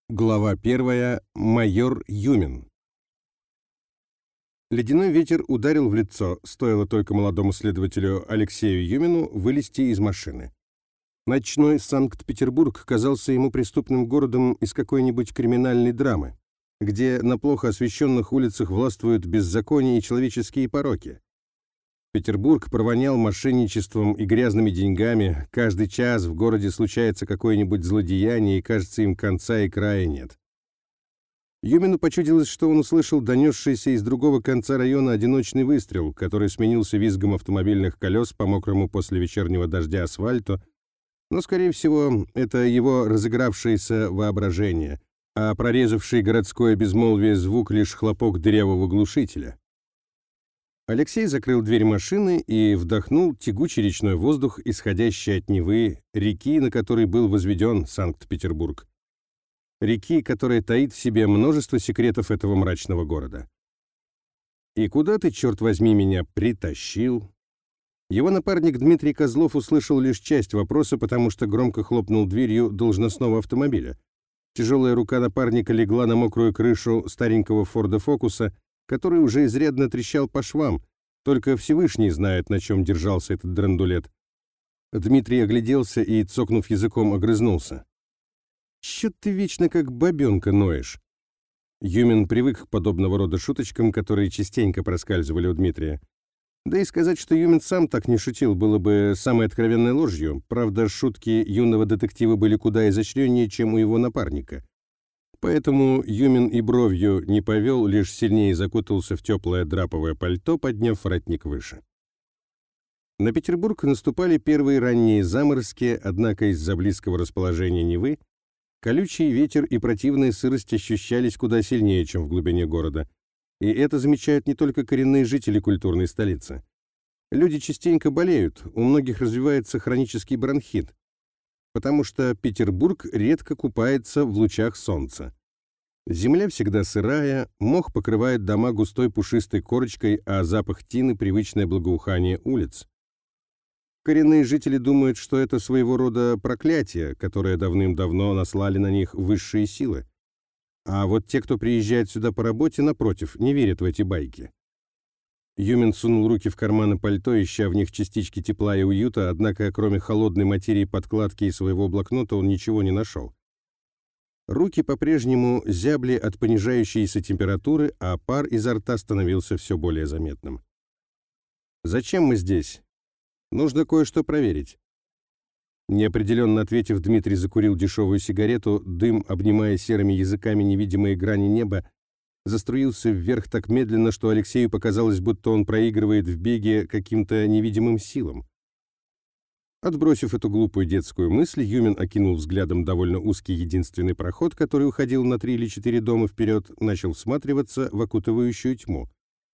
Глава 1. Майор Юмин. Ледяной ветер ударил в лицо, стоило только молодому следователю Алексею Юмину вылезти из машины. Ночной Санкт-Петербург казался ему преступным городом из какой-нибудь криминальной драмы, где на плохо освещенных улицах властвуют беззаконие и человеческие пороки. Петербург провонял мошенничеством и грязными деньгами, каждый час в городе случается какое-нибудь злодеяние, и кажется, им конца и края нет. Юмину почудилось, что он услышал донесшийся из другого конца района одиночный выстрел, который сменился визгом автомобильных колес по мокрому после вечернего дождя асфальту, но, скорее всего, это его разыгравшееся воображение, а прорезавший городское безмолвие звук лишь хлопок дырявого глушителя. Алексей закрыл дверь машины и вдохнул тягучий речной воздух, исходящий от Невы, реки, на которой был возведен Санкт-Петербург. Реки, которая таит в себе множество секретов этого мрачного города. «И куда ты, черт возьми, меня притащил?» Его напарник Дмитрий Козлов услышал лишь часть вопроса, потому что громко хлопнул дверью должностного автомобиля. Тяжелая рука напарника легла на мокрую крышу старенького Форда Фокуса, который уже изрядно трещал по швам, только Всевышний знает, на чем держался этот драндулет. Дмитрий огляделся и, цокнув языком, огрызнулся. «Чё ты вечно как бабёнка ноешь?» Юмин привык к подобного рода шуточкам, которые частенько проскальзывали у Дмитрия. Да и сказать, что Юмин сам так не шутил, было бы самой откровенной ложью. Правда, шутки юного детектива были куда изощреннее, чем у его напарника. Поэтому Юмин и бровью не повел, лишь сильнее закутался в теплое драповое пальто, подняв воротник выше. На Петербург наступали первые ранние заморозки, однако из-за близкого расположения Невы колючий ветер и противная сырость ощущались куда сильнее, чем в глубине города. И это замечают не только коренные жители культурной столицы. Люди частенько болеют, у многих развивается хронический бронхит, потому что Петербург редко купается в лучах солнца. Земля всегда сырая, мох покрывает дома густой пушистой корочкой, а запах тины — привычное благоухание улиц. Коренные жители думают, что это своего рода проклятие, которое давным-давно наслали на них высшие силы. А вот те, кто приезжает сюда по работе, напротив, не верят в эти байки. Юмин сунул руки в карманы пальто, ища в них частички тепла и уюта, однако кроме холодной материи подкладки и своего блокнота он ничего не нашел. Руки по-прежнему зябли от понижающейся температуры, а пар изо рта становился все более заметным. «Зачем мы здесь? Нужно кое-что проверить». Неопределенно ответив, Дмитрий закурил дешевую сигарету, дым, обнимая серыми языками невидимые грани неба, заструился вверх так медленно, что Алексею показалось, будто он проигрывает в беге каким-то невидимым силам. Отбросив эту глупую детскую мысль, Юмин окинул взглядом довольно узкий единственный проход, который уходил на 3 или 4 дома вперед, начал всматриваться в окутывающую тьму.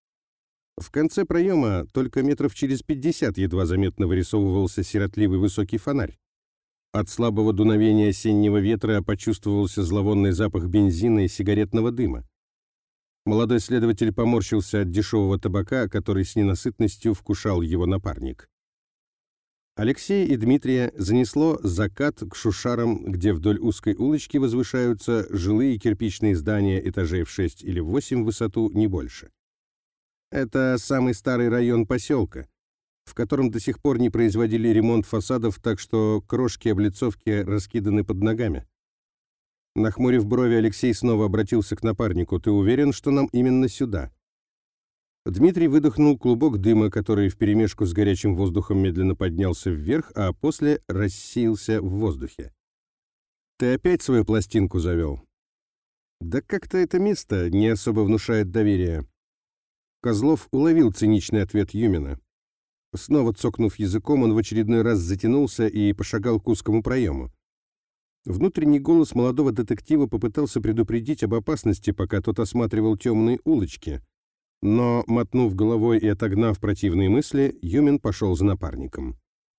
В конце проема только метров через 50 едва заметно вырисовывался сиротливый высокий фонарь. От слабого дуновения осеннего ветра почувствовался зловонный запах бензина и сигаретного дыма. Молодой следователь поморщился от дешевого табака, который с ненасытностью вкушал его напарник. Алексея и Дмитрия занесло закат к Шушарам, где вдоль узкой улочки возвышаются жилые кирпичные здания этажей в 6 или в 8 в высоту, не больше. Это самый старый район поселка, в котором до сих пор не производили ремонт фасадов, так что крошки облицовки раскиданы под ногами. Нахмурив брови, Алексей снова обратился к напарнику. «Ты уверен, что нам именно сюда?» Дмитрий выдохнул клубок дыма, который вперемешку с горячим воздухом медленно поднялся вверх, а после рассеялся в воздухе. «Ты опять свою пластинку завел?» «Да как-то это место не особо внушает доверия». Козлов уловил циничный ответ Юмина. Снова цокнув языком, он в очередной раз затянулся и пошагал к узкому проему. Внутренний голос молодого детектива попытался предупредить об опасности, пока тот осматривал темные улочки. Но, мотнув головой и отогнав противные мысли, Юмин пошел за напарником.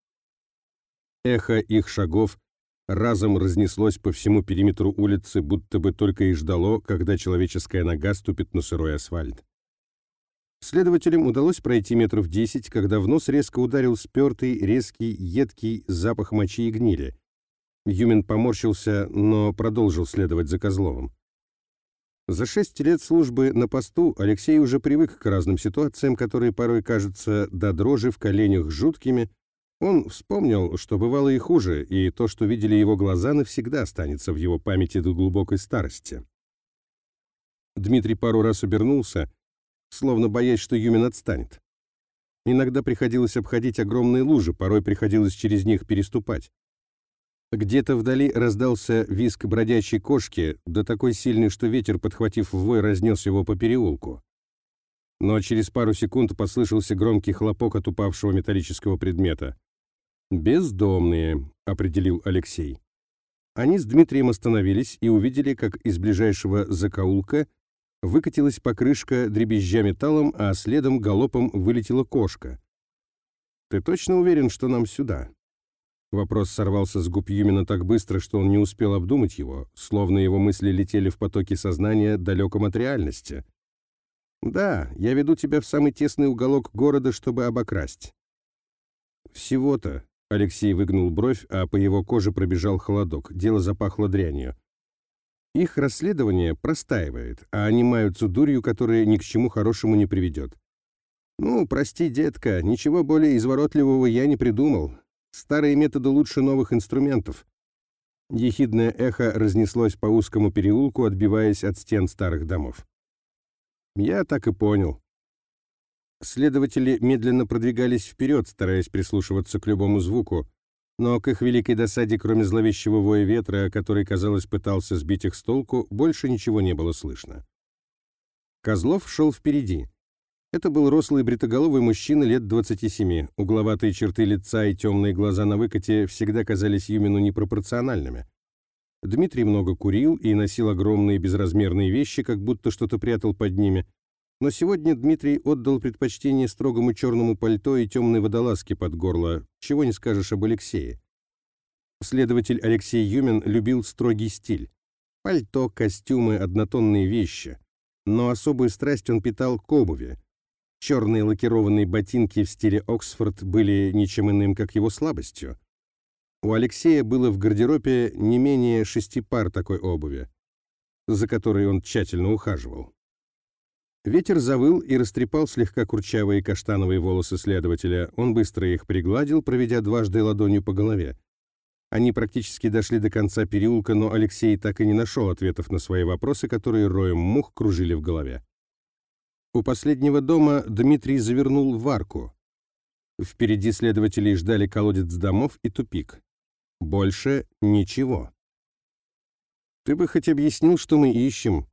Эхо их шагов разом разнеслось по всему периметру улицы, будто бы только и ждало, когда человеческая нога ступит на сырой асфальт. Следователям удалось пройти метров 10, когда в нос резко ударил спертый, резкий, едкий запах мочи и гнили. Юмин поморщился, но продолжил следовать за Козловым. За 6 лет службы на посту Алексей уже привык к разным ситуациям, которые порой кажутся до дрожи в коленях жуткими. Он вспомнил, что бывало и хуже, и то, что видели его глаза, навсегда останется в его памяти до глубокой старости. Дмитрий пару раз обернулся, словно боясь, что Юмин отстанет. Иногда приходилось обходить огромные лужи, порой приходилось через них переступать. Где-то вдали раздался визг бродячей кошки, да такой сильный, что ветер, подхватив вой, разнес его по переулку. Но через пару секунд послышался громкий хлопок от упавшего металлического предмета. «Бездомные», — определил Алексей. Они с Дмитрием остановились и увидели, как из ближайшего закоулка выкатилась покрышка, дребезжа металлом, а следом галопом вылетела кошка. «Ты точно уверен, что нам сюда?» Вопрос сорвался с губ Юмина так быстро, что он не успел обдумать его, словно его мысли летели в потоке сознания, далеком от реальности. «Да, я веду тебя в самый тесный уголок города, чтобы обокрасть». «Всего-то», — Алексей выгнул бровь, а по его коже пробежал холодок, дело запахло дрянью. «Их расследование простаивает, а они маются дурью, которая ни к чему хорошему не приведет. Ну, прости, детка, ничего более изворотливого я не придумал. Старые методы лучше новых инструментов». Ехидное эхо разнеслось по узкому переулку, отбиваясь от стен старых домов. «Я так и понял». Следователи медленно продвигались вперед, стараясь прислушиваться к любому звуку, но к их великой досаде, кроме зловещего воя ветра, который, казалось, пытался сбить их с толку, больше ничего не было слышно. Козлов шел впереди. Это был рослый бритоголовый мужчина лет 27. Угловатые черты лица и темные глаза на выкате всегда казались Юмину непропорциональными. Дмитрий много курил и носил огромные безразмерные вещи, как будто что-то прятал под ними. Но сегодня Дмитрий отдал предпочтение строгому черному пальто и темной водолазке под горло, чего не скажешь об Алексее. Следователь Алексей Юмин любил строгий стиль. Пальто, костюмы, однотонные вещи. Но особую страсть он питал к обуви. Черные лакированные ботинки в стиле Оксфорд были ничем иным, как его слабостью. У Алексея было в гардеробе не менее 6 пар такой обуви, за которой он тщательно ухаживал. Ветер завыл и растрепал слегка курчавые каштановые волосы следователя. Он быстро их пригладил, проведя дважды ладонью по голове. Они практически дошли до конца переулка, но Алексей так и не нашел ответов на свои вопросы, которые роем мух кружили в голове. У последнего дома Дмитрий завернул в арку. Впереди следователей ждали колодец домов и тупик. Больше ничего. «Ты бы хоть объяснил, что мы ищем?»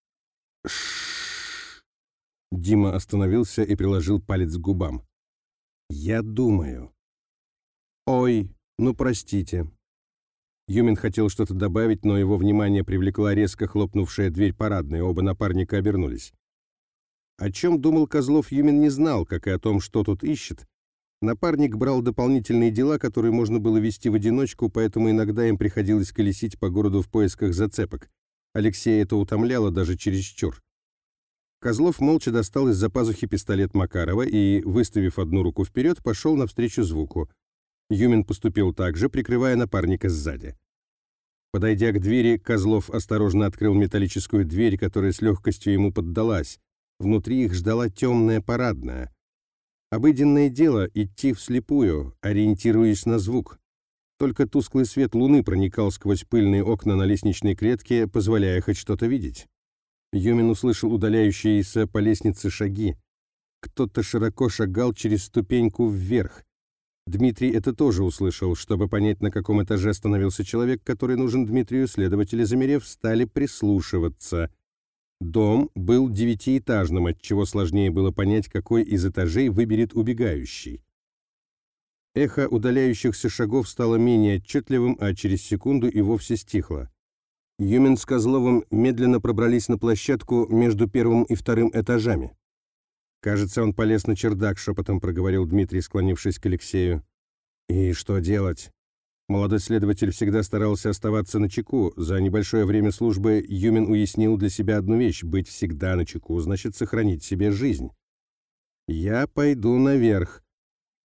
«Ш-ш-ш!» Дима остановился и приложил палец к губам. «Я думаю». «Ой, ну простите». Юмин хотел что-то добавить, но его внимание привлекла резко хлопнувшая дверь парадной, оба напарника обернулись. О чем думал Козлов, Юмин не знал, как и о том, что тут ищет. Напарник брал дополнительные дела, которые можно было вести в одиночку, поэтому иногда им приходилось колесить по городу в поисках зацепок. Алексея это утомляло даже чересчур. Козлов молча достал из-за пазухи пистолет Макарова и, выставив одну руку вперед, пошел навстречу звуку. Юмин поступил так же, прикрывая напарника сзади. Подойдя к двери, Козлов осторожно открыл металлическую дверь, которая с легкостью ему поддалась. Внутри их ждала темная парадная. Обыденное дело — идти вслепую, ориентируясь на звук. Только тусклый свет луны проникал сквозь пыльные окна на лестничной клетке, позволяя хоть что-то видеть. Юмин услышал удаляющиеся по лестнице шаги. Кто-то широко шагал через ступеньку вверх. Дмитрий это тоже услышал. Чтобы понять, на каком этаже остановился человек, который нужен Дмитрию, следователи, замерев, стали прислушиваться. Дом был 9-этажным, отчего сложнее было понять, какой из этажей выберет убегающий. Эхо удаляющихся шагов стало менее отчетливым, а через секунду и вовсе стихло. Юмин с Козловым медленно пробрались на площадку между 1-м и 2-м этажами. «Кажется, он полез на чердак», — шепотом проговорил Дмитрий, склонившись к Алексею. «И что делать?» Молодой следователь всегда старался оставаться начеку. За небольшое время службы Юмин уяснил для себя одну вещь: быть всегда начеку значит сохранить себе жизнь. «Я пойду наверх».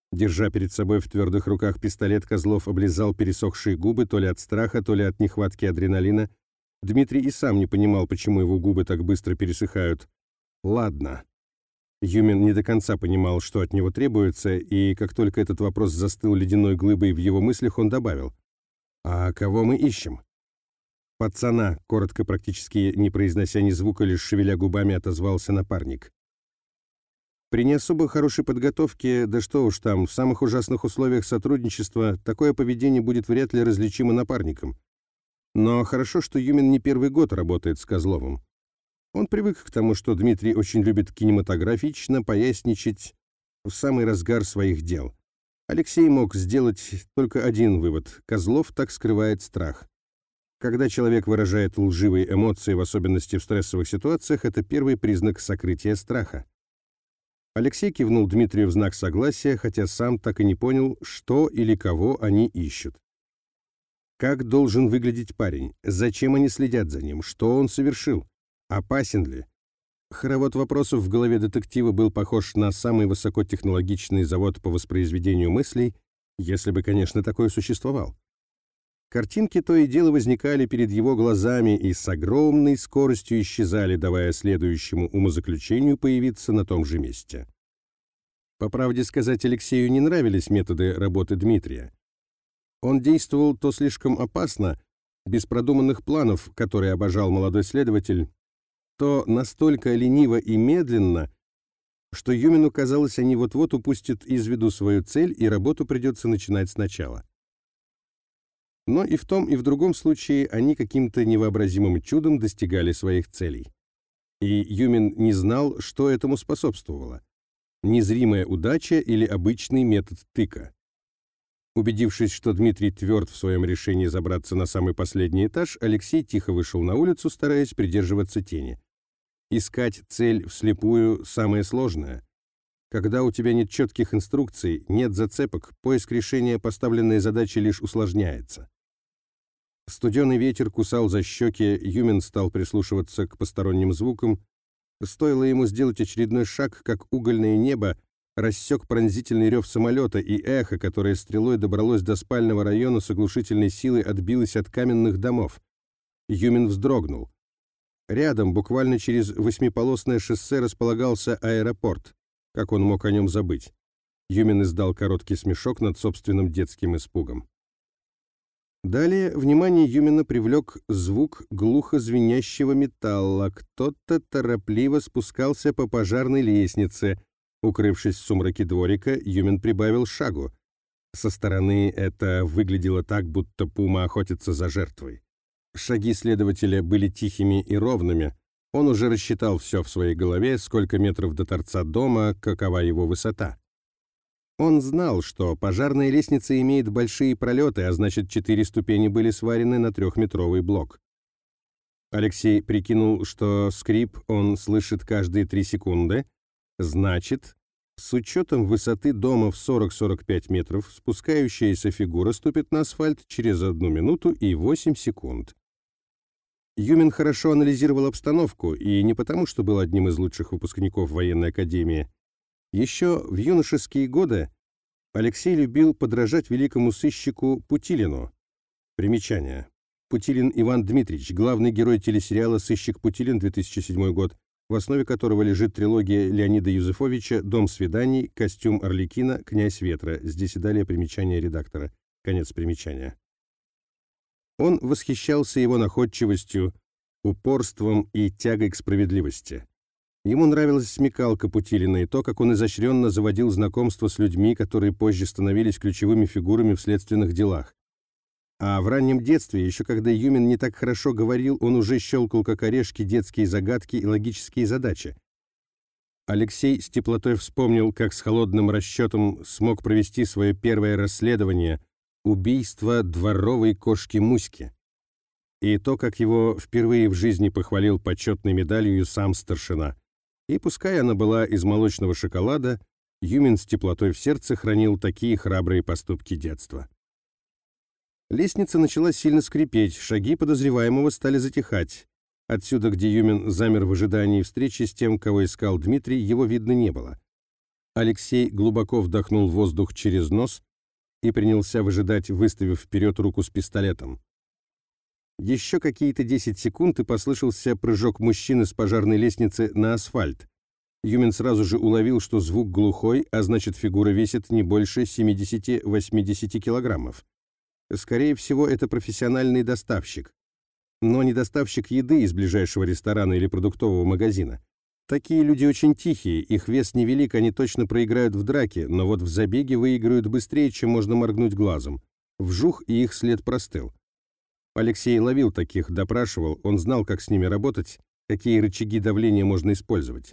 Держа перед собой в твердых руках пистолет, Козлов облизал пересохшие губы то ли от страха, то ли от нехватки адреналина. Дмитрий и сам не понимал, почему его губы так быстро пересыхают. «Ладно». Юмин не до конца понимал, что от него требуется, и как только этот вопрос застыл ледяной глыбой в его мыслях, он добавил: «А кого мы ищем?» «Пацана», — коротко, практически не произнося ни звука, лишь шевеля губами, отозвался напарник. При не особо хорошей подготовке, да что уж там, в самых ужасных условиях сотрудничества, такое поведение будет вряд ли различимо напарником. Но хорошо, что Юмин не первый год работает с Козловым. Он привык к тому, что Дмитрий очень любит кинематографично поясничать в самый разгар своих дел. Алексей мог сделать только один вывод: Козлов так скрывает страх. Когда человек выражает лживые эмоции, в особенности в стрессовых ситуациях, это первый признак сокрытия страха. Алексей кивнул Дмитрию в знак согласия, хотя сам так и не понял, что или кого они ищут. Как должен выглядеть парень? Зачем они следят за ним? Что он совершил? Опасен ли? Хоровод вопросов в голове детектива был похож на самый высокотехнологичный завод по воспроизведению мыслей, если бы, конечно, такой существовал. Картинки то и дело возникали перед его глазами и с огромной скоростью исчезали, давая следующему умозаключению появиться на том же месте. По правде сказать, Алексею не нравились методы работы Дмитрия. Он действовал то слишком опасно, без продуманных планов, которые обожал молодой следователь, то настолько лениво и медленно, что Юмину казалось, они вот-вот упустят из виду свою цель, и работу придется начинать сначала. Но и в том, и в другом случае они каким-то невообразимым чудом достигали своих целей. И Юмин не знал, что этому способствовало: незримая удача или обычный метод тыка. Убедившись, что Дмитрий тверд в своем решении забраться на самый последний этаж, Алексей тихо вышел на улицу, стараясь придерживаться тени. Искать цель вслепую – самое сложное. Когда у тебя нет четких инструкций, нет зацепок, поиск решения поставленной задачи лишь усложняется. Студеный ветер кусал за щеки, Юмин стал прислушиваться к посторонним звукам. Стоило ему сделать очередной шаг, как угольное небо рассек пронзительный рев самолета, и эхо, которое стрелой добралось до спального района, с оглушительной силой отбилось от каменных домов. Юмин вздрогнул. Рядом, буквально через восьмиполосное шоссе, располагался аэропорт. Как он мог о нем забыть? Юмин издал короткий смешок над собственным детским испугом. Далее внимание Юмина привлек звук глухо звенящего металла. Кто-то торопливо спускался по пожарной лестнице. Укрывшись в сумраке дворика, Юмин прибавил шагу. Со стороны это выглядело так, будто пума охотится за жертвой. Шаги следователя были тихими и ровными. Он уже рассчитал все в своей голове: сколько метров до торца дома, какова его высота. Он знал, что пожарная лестница имеет большие пролеты, а значит, 4 ступени были сварены на 3-метровый блок. Алексей прикинул, что скрип он слышит каждые 3 секунды. Значит, с учетом высоты дома в 40-45 метров, спускающаяся фигура ступит на асфальт через 1 минуту и 8 секунд. Юмин хорошо анализировал обстановку, и не потому, что был одним из лучших выпускников военной академии. Еще в юношеские годы Алексей любил подражать великому сыщику Путилину. Примечание. Путилин Иван Дмитриевич, главный герой телесериала «Сыщик Путилин», 2007 год, в основе которого лежит трилогия Леонида Юзефовича «Дом свиданий», «Костюм Арлекина», «Князь ветра». Здесь и далее примечание редактора. Конец примечания. Он восхищался его находчивостью, упорством и тягой к справедливости. Ему нравилась смекалка Путилина и то, как он изощренно заводил знакомства с людьми, которые позже становились ключевыми фигурами в следственных делах. А в раннем детстве, еще когда Юмин не так хорошо говорил, он уже щелкал как орешки детские загадки и логические задачи. Алексей с теплотой вспомнил, как с холодным расчетом смог провести свое первое расследование — убийство дворовой кошки Муськи. И то, как его впервые в жизни похвалил почетной медалью сам старшина. И пускай она была из молочного шоколада, Юмин с теплотой в сердце хранил такие храбрые поступки детства. Лестница начала сильно скрипеть, шаги подозреваемого стали затихать. Отсюда, где Юмин замер в ожидании встречи с тем, кого искал Дмитрий, его видно не было. Алексей глубоко вдохнул воздух через нос и принялся выжидать, выставив вперед руку с пистолетом. Еще какие-то 10 секунд, и послышался прыжок мужчины с пожарной лестницы на асфальт. Юмин сразу же уловил, что звук глухой, а значит, фигура весит не больше 70-80 килограммов. Скорее всего, это профессиональный доставщик. Но не доставщик еды из ближайшего ресторана или продуктового магазина. Такие люди очень тихие, их вес невелик, они точно проиграют в драке, но вот в забеге выиграют быстрее, чем можно моргнуть глазом. Вжух, и их след простыл. Алексей ловил таких, допрашивал, он знал, как с ними работать, какие рычаги давления можно использовать.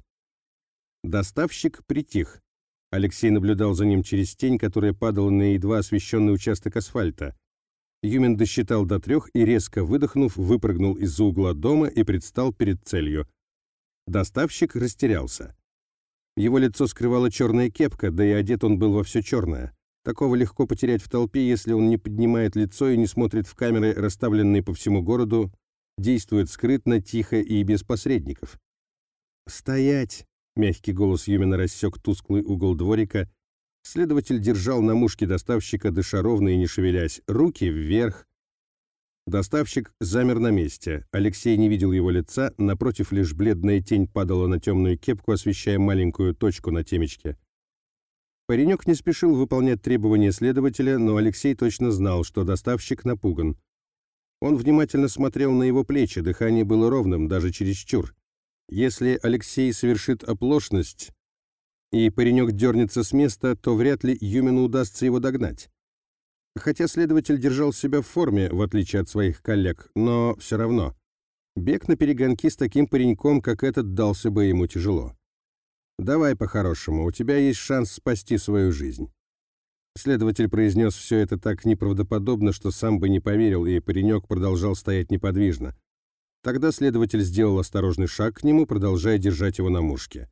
Доставщик притих. Алексей наблюдал за ним через тень, которая падала на едва освещенный участок асфальта. Юмин досчитал до 3 и, резко выдохнув, выпрыгнул из-за угла дома и предстал перед целью. Доставщик растерялся. Его лицо скрывала черная кепка, да и одет он был во все черное. Такого легко потерять в толпе, если он не поднимает лицо и не смотрит в камеры, расставленные по всему городу, действует скрытно, тихо и без посредников. «Стоять!» — мягкий голос Юмина рассек тусклый угол дворика. Следователь держал на мушке доставщика, дыша ровно и не шевелясь, руки вверх. Доставщик замер на месте. Алексей не видел его лица, напротив, лишь бледная тень падала на темную кепку, освещая маленькую точку на темечке. Паренек не спешил выполнять требования следователя, но Алексей точно знал, что доставщик напуган. Он внимательно смотрел на его плечи, дыхание было ровным, даже чересчур. Если Алексей совершит оплошность, и паренек дернется с места, то вряд ли Юмину удастся его догнать. Хотя следователь держал себя в форме, в отличие от своих коллег, но все равно. Бег на перегонки с таким пареньком, как этот, дался бы ему тяжело. «Давай по-хорошему, у тебя есть шанс спасти свою жизнь». Следователь произнес все это так неправдоподобно, что сам бы не поверил, и паренек продолжал стоять неподвижно. Тогда следователь сделал осторожный шаг к нему, продолжая держать его на мушке.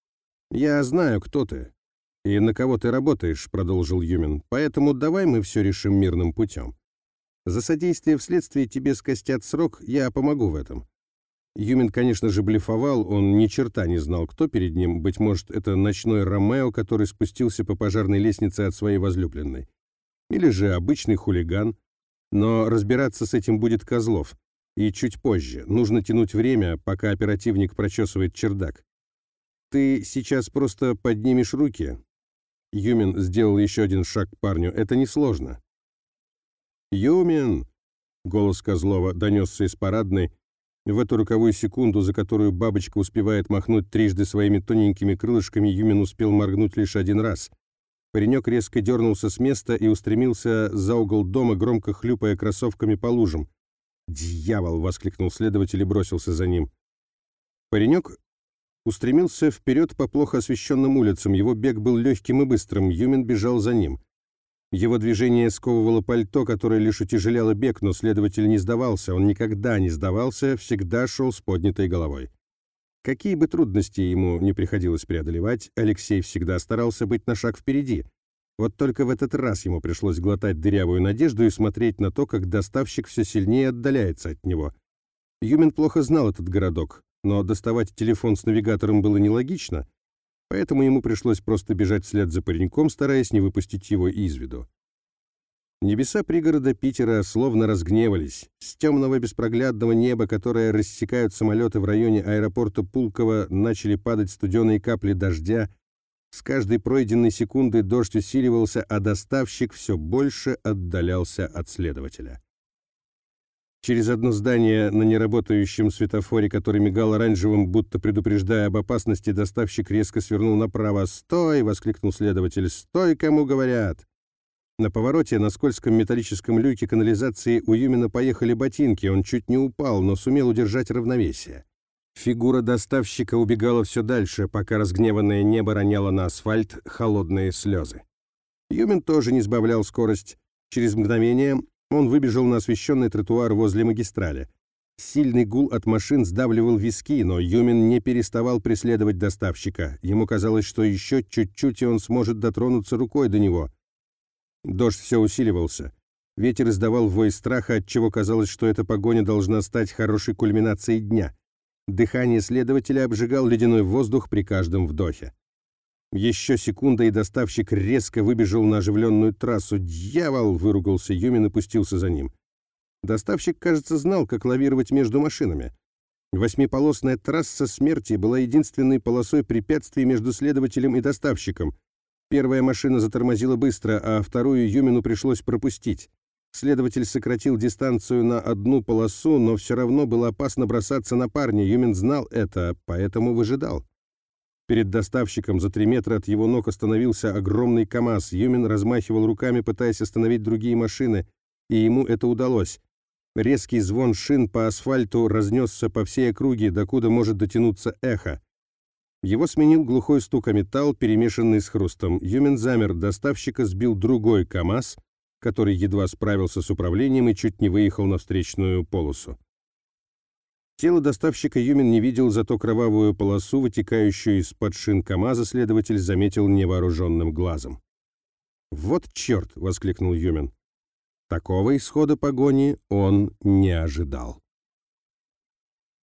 «Я знаю, кто ты и на кого ты работаешь», — продолжил Юмин, «поэтому давай мы все решим мирным путем. За содействие в следствии тебе скостят срок, я помогу в этом». Юмин, конечно же, блефовал, он ни черта не знал, кто перед ним, быть может, это ночной Ромео, который спустился по пожарной лестнице от своей возлюбленной. Или же обычный хулиган. Но разбираться с этим будет Козлов. И чуть позже. Нужно тянуть время, пока оперативник прочесывает чердак. «Ты сейчас просто поднимешь руки». Юмин сделал еще один шаг к парню. «Это несложно». «Юмин!» — голос Козлова донесся из парадной. В эту роковую секунду, за которую бабочка успевает махнуть трижды своими тоненькими крылышками, Юмин успел моргнуть лишь один раз. Паренек резко дернулся с места и устремился за угол дома, громко хлюпая кроссовками по лужам. «Дьявол!» — воскликнул следователь и бросился за ним. Паренек устремился вперед по плохо освещенным улицам. Его бег был легким и быстрым. Юмин бежал за ним. Его движение сковывало пальто, которое лишь утяжеляло бег, но следователь не сдавался. Он никогда не сдавался, всегда шел с поднятой головой. Какие бы трудности ему не приходилось преодолевать, Алексей всегда старался быть на шаг впереди. Вот только в этот раз ему пришлось глотать дырявую надежду и смотреть на то, как доставщик все сильнее отдаляется от него. Юмин плохо знал этот городок, но доставать телефон с навигатором было нелогично, поэтому ему пришлось просто бежать вслед за пареньком, стараясь не выпустить его из виду. Небеса пригорода Питера словно разгневались. С темного беспроглядного неба, которое рассекают самолеты в районе аэропорта Пулково, начали падать студеные капли дождя. С каждой пройденной секундой дождь усиливался, а доставщик все больше отдалялся от следователя. Через одно здание на неработающем светофоре, который мигал оранжевым, будто предупреждая об опасности, доставщик резко свернул направо. «Стой!» — воскликнул следователь. «Стой, кому говорят!» На повороте на скользком металлическом люке канализации у Юмина поехали ботинки. Он чуть не упал, но сумел удержать равновесие. Фигура доставщика убегала все дальше, пока разгневанное небо роняло на асфальт холодные слезы. Юмин тоже не сбавлял скорость. Через мгновение он выбежал на освещенный тротуар возле магистрали. Сильный гул от машин сдавливал виски, но Юмин не переставал преследовать доставщика. Ему казалось, что еще чуть-чуть, и он сможет дотронуться рукой до него. Дождь все усиливался. Ветер издавал вой страха, отчего казалось, что эта погоня должна стать хорошей кульминацией дня. Дыхание следователя обжигал ледяной воздух при каждом вдохе. Еще секунда, и доставщик резко выбежал на оживленную трассу. «Дьявол!» — выругался Юмин и пустился за ним. Доставщик, кажется, знал, как лавировать между машинами. Восьмиполосная трасса смерти была единственной полосой препятствий между следователем и доставщиком. Первая машина затормозила быстро, а вторую Юмину пришлось пропустить. Следователь сократил дистанцию на одну полосу, но все равно было опасно бросаться на парня. Юмин знал это, поэтому выжидал. Перед доставщиком за 3 метра от его ног остановился огромный КАМАЗ. Юмин размахивал руками, пытаясь остановить другие машины, и ему это удалось. Резкий звон шин по асфальту разнесся по всей округе, докуда может дотянуться эхо. Его сменил глухой стук о металл, перемешанный с хрустом. Юмин замер, доставщика сбил другой КАМАЗ, который едва справился с управлением и чуть не выехал на встречную полосу. Тело доставщика Юмин не видел, зато кровавую полосу, вытекающую из-под шин КАМАЗа, следователь заметил невооруженным глазом. «Вот черт!» — воскликнул Юмин. Такого исхода погони он не ожидал.